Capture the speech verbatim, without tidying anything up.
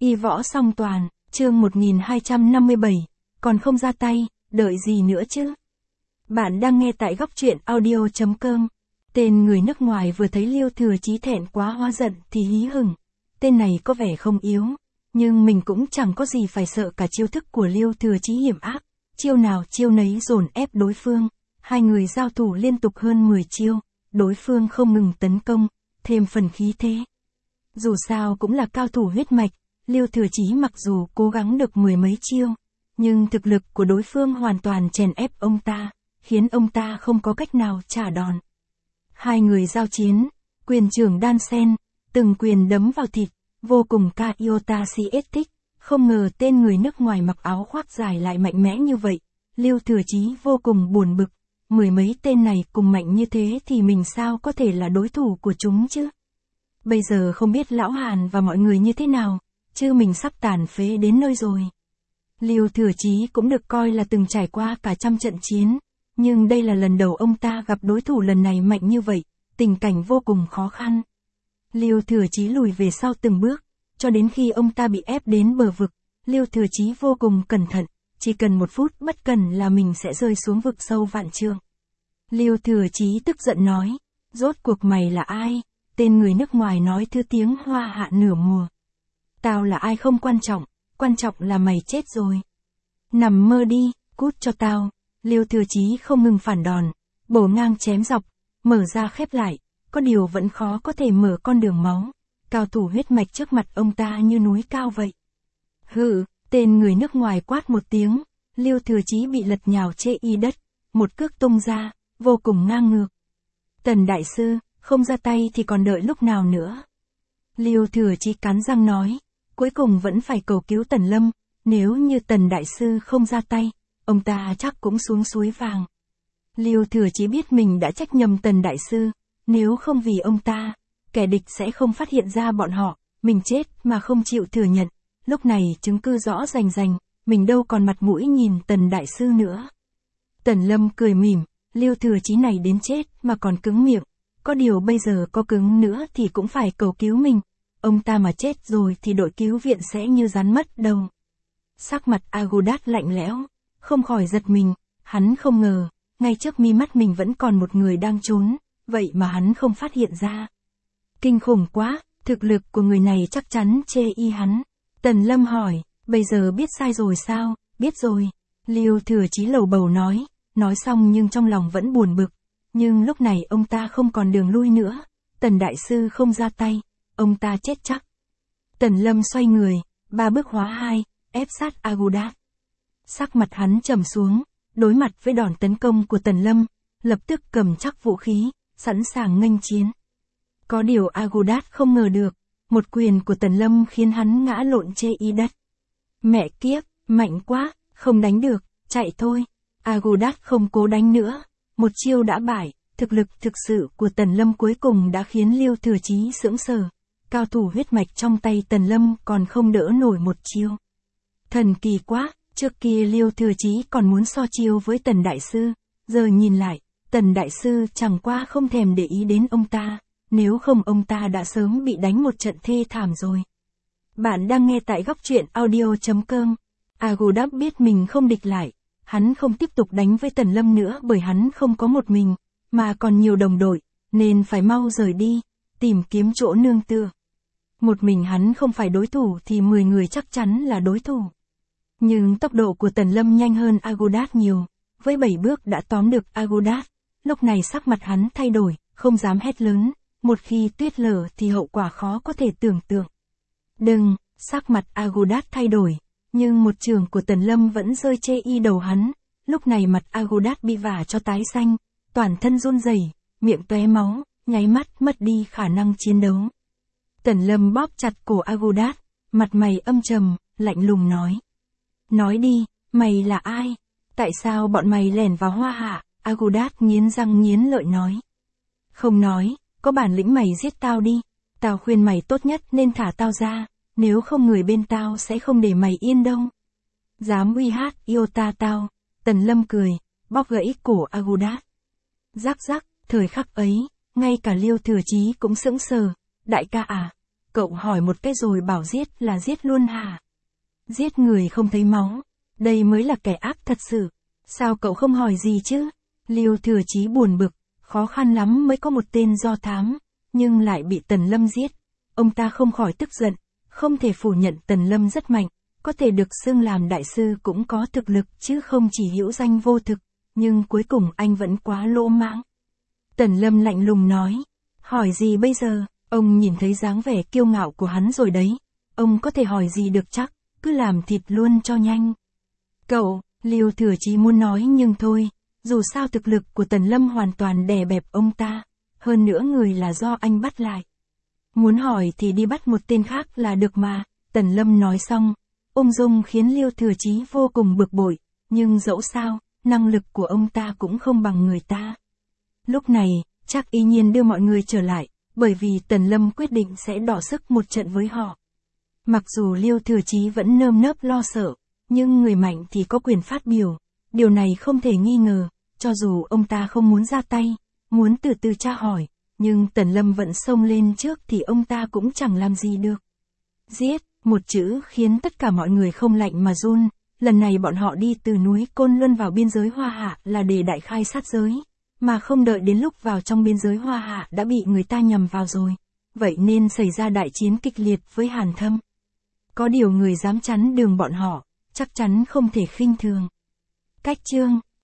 Y võ song toàn, chương một nghìn hai trăm năm mươi bảy, còn không ra tay, đợi gì nữa chứ? Bạn đang nghe tại góc truyện audio chấm com. Tên người nước ngoài vừa thấy Liêu Thừa Chí thẹn quá hóa giận thì hí hửng. Tên này có vẻ không yếu, nhưng mình cũng chẳng có gì phải sợ cả chiêu thức của Liêu Thừa Chí hiểm ác. Chiêu nào chiêu nấy dồn ép đối phương. Hai người giao thủ liên tục hơn mười chiêu, đối phương không ngừng tấn công, thêm phần khí thế. Dù sao cũng là cao thủ huyết mạch, Liêu Thừa Chí mặc dù cố gắng được mười mấy chiêu, nhưng thực lực của đối phương hoàn toàn chèn ép ông ta, khiến ông ta không có cách nào trả đòn. Hai người giao chiến, quyền trưởng đan sen, từng quyền đấm vào thịt, vô cùng Kyotasietic, không ngờ tên người nước ngoài mặc áo khoác dài lại mạnh mẽ như vậy. Liêu Thừa Chí vô cùng buồn bực, mười mấy tên này cùng mạnh như thế thì mình sao có thể là đối thủ của chúng chứ? Bây giờ không biết lão Hàn và mọi người như thế nào, chứ mình sắp tàn phế đến nơi rồi. Liêu Thừa Chí cũng được coi là từng trải qua cả trăm trận chiến, nhưng đây là lần đầu ông ta gặp đối thủ lần này mạnh như vậy, tình cảnh vô cùng khó khăn. Liêu Thừa Chí lùi về sau từng bước, cho đến khi ông ta bị ép đến bờ vực, Liêu Thừa Chí vô cùng cẩn thận, chỉ cần một phút bất cần là mình sẽ rơi xuống vực sâu vạn trượng. Liêu Thừa Chí tức giận nói, rốt cuộc mày là ai? Tên người nước ngoài nói thứ tiếng Hoa Hạ nửa mùa. Tao là ai không quan trọng, quan trọng là mày chết rồi. Nằm mơ đi, cút cho tao. Liêu Thừa Chí không ngừng phản đòn, bổ ngang chém dọc, mở ra khép lại, có điều vẫn khó có thể mở con đường máu. Cao thủ huyết mạch trước mặt ông ta như núi cao vậy. Hừ, tên người nước ngoài quát một tiếng, Liêu Thừa Chí bị lật nhào chê y đất, một cước tung ra, vô cùng ngang ngược. Tần đại sư, không ra tay thì còn đợi lúc nào nữa? Liêu Thừa Chí cắn răng nói, cuối cùng vẫn phải cầu cứu Tần Lâm, nếu như Tần đại sư không ra tay, ông ta chắc cũng xuống suối vàng. Liêu Thừa Chí biết mình đã trách nhầm Tần đại sư, nếu không vì ông ta, kẻ địch sẽ không phát hiện ra bọn họ, mình chết mà không chịu thừa nhận. Lúc này chứng cứ rõ rành rành, mình đâu còn mặt mũi nhìn Tần đại sư nữa. Tần Lâm cười mỉm, Liêu Thừa Chí này đến chết mà còn cứng miệng, có điều bây giờ có cứng nữa thì cũng phải cầu cứu mình, ông ta mà chết rồi thì đội cứu viện sẽ như rắn mất đầu. Sắc mặt Agudat lạnh lẽo, không khỏi giật mình, hắn không ngờ, ngay trước mi mắt mình vẫn còn một người đang trốn, vậy mà hắn không phát hiện ra. Kinh khủng quá, thực lực của người này chắc chắn chê y hắn. Tần Lâm hỏi, bây giờ biết sai rồi sao? Biết rồi. Liêu Thừa Chí lầu bầu nói, nói xong nhưng trong lòng vẫn buồn bực. Nhưng lúc này ông ta không còn đường lui nữa. Tần đại sư không ra tay, ông ta chết chắc. Tần Lâm xoay người, ba bước hóa hai, ép sát Agudat. Sắc mặt hắn trầm xuống, đối mặt với đòn tấn công của Tần Lâm, lập tức cầm chắc vũ khí, sẵn sàng nghênh chiến. Có điều Agudat không ngờ được, một quyền của Tần Lâm khiến hắn ngã lộn chê y đất. Mẹ kiếp, mạnh quá, không đánh được, chạy thôi. Agudat không cố đánh nữa, một chiêu đã bại, thực lực thực sự của Tần Lâm cuối cùng đã khiến Liêu Thừa Chí sững sờ. Cao thủ huyết mạch trong tay Tần Lâm còn không đỡ nổi một chiêu. Thần kỳ quá, trước kia Liêu Thừa Chí còn muốn so chiêu với Tần đại sư, giờ nhìn lại, Tần đại sư chẳng qua không thèm để ý đến ông ta. Nếu không ông ta đã sớm bị đánh một trận thê thảm rồi. Bạn đang nghe tại góc truyện audio chấm com. Agudat biết mình không địch lại. Hắn không tiếp tục đánh với Tần Lâm nữa bởi hắn không có một mình, mà còn nhiều đồng đội, nên phải mau rời đi, tìm kiếm chỗ nương tựa. Một mình hắn không phải đối thủ thì mười người chắc chắn là đối thủ. Nhưng tốc độ của Tần Lâm nhanh hơn Agudat nhiều, với bảy bước đã tóm được Agudat. Lúc này sắc mặt hắn thay đổi, không dám hét lớn. Một khi tuyết lở thì hậu quả khó có thể tưởng tượng. Đừng, sắc mặt Agudat thay đổi, nhưng một trường của Tần Lâm vẫn rơi chê y đầu hắn. Lúc này mặt Agudat bị vả cho tái xanh, toàn thân run rẩy, miệng tóe máu, nháy mắt mất đi khả năng chiến đấu. Tần Lâm bóp chặt cổ Agudat, mặt mày âm trầm, lạnh lùng nói. Nói đi, mày là ai? Tại sao bọn mày lẻn vào Hoa Hạ? Agudat nghiến răng nghiến lợi nói. Không nói. Có bản lĩnh mày giết tao đi, tao khuyên mày tốt nhất nên thả tao ra, nếu không người bên tao sẽ không để mày yên đâu. Dám uy hát yêu ta tao, Tần Lâm cười, bóp gãy cổ Agudat. Rắc rắc, thời khắc ấy, ngay cả Liêu Thừa Chí cũng sững sờ, đại ca à, Cậu hỏi một cái rồi bảo giết là giết luôn hả? Giết người không thấy máu, đây mới là kẻ ác thật sự. Sao cậu không hỏi gì chứ? Liêu Thừa Chí buồn bực, khó khăn lắm mới có một tên do thám, nhưng lại bị Tần Lâm giết. Ông ta không khỏi tức giận, không thể phủ nhận Tần Lâm rất mạnh, có thể được xưng làm đại sư cũng có thực lực chứ không chỉ hữu danh vô thực, nhưng cuối cùng anh vẫn quá lỗ mãng. Tần Lâm lạnh lùng nói, hỏi gì bây giờ, ông nhìn thấy dáng vẻ kiêu ngạo của hắn rồi đấy, ông có thể hỏi gì được chắc, cứ làm thịt luôn cho nhanh. Cậu, Liêu Thừa Chí muốn nói nhưng thôi, dù sao thực lực của Tần Lâm hoàn toàn đè bẹp ông ta, hơn nữa người là do anh bắt lại. Muốn hỏi thì đi bắt một tên khác là được mà, Tần Lâm nói xong, ung dung khiến Liêu Thừa Chí vô cùng bực bội, nhưng dẫu sao, năng lực của ông ta cũng không bằng người ta. Lúc này, chắc y nhiên đưa mọi người trở lại, bởi vì Tần Lâm quyết định sẽ đọ sức một trận với họ. Mặc dù Liêu Thừa Chí vẫn nơm nớp lo sợ, nhưng người mạnh thì có quyền phát biểu, điều này không thể nghi ngờ, cho dù ông ta không muốn ra tay, muốn từ từ tra hỏi, nhưng Tần Lâm vẫn xông lên trước thì ông ta cũng chẳng làm gì được. Giết, một chữ khiến tất cả mọi người không lạnh mà run, lần này bọn họ đi từ núi Côn Luân vào biên giới Hoa Hạ là để đại khai sát giới, mà không đợi đến lúc vào trong biên giới Hoa Hạ đã bị người ta nhầm vào rồi, vậy nên xảy ra đại chiến kịch liệt với Hàn Thâm. Có điều người dám chắn đường bọn họ, chắc chắn không thể khinh thường. Cách chương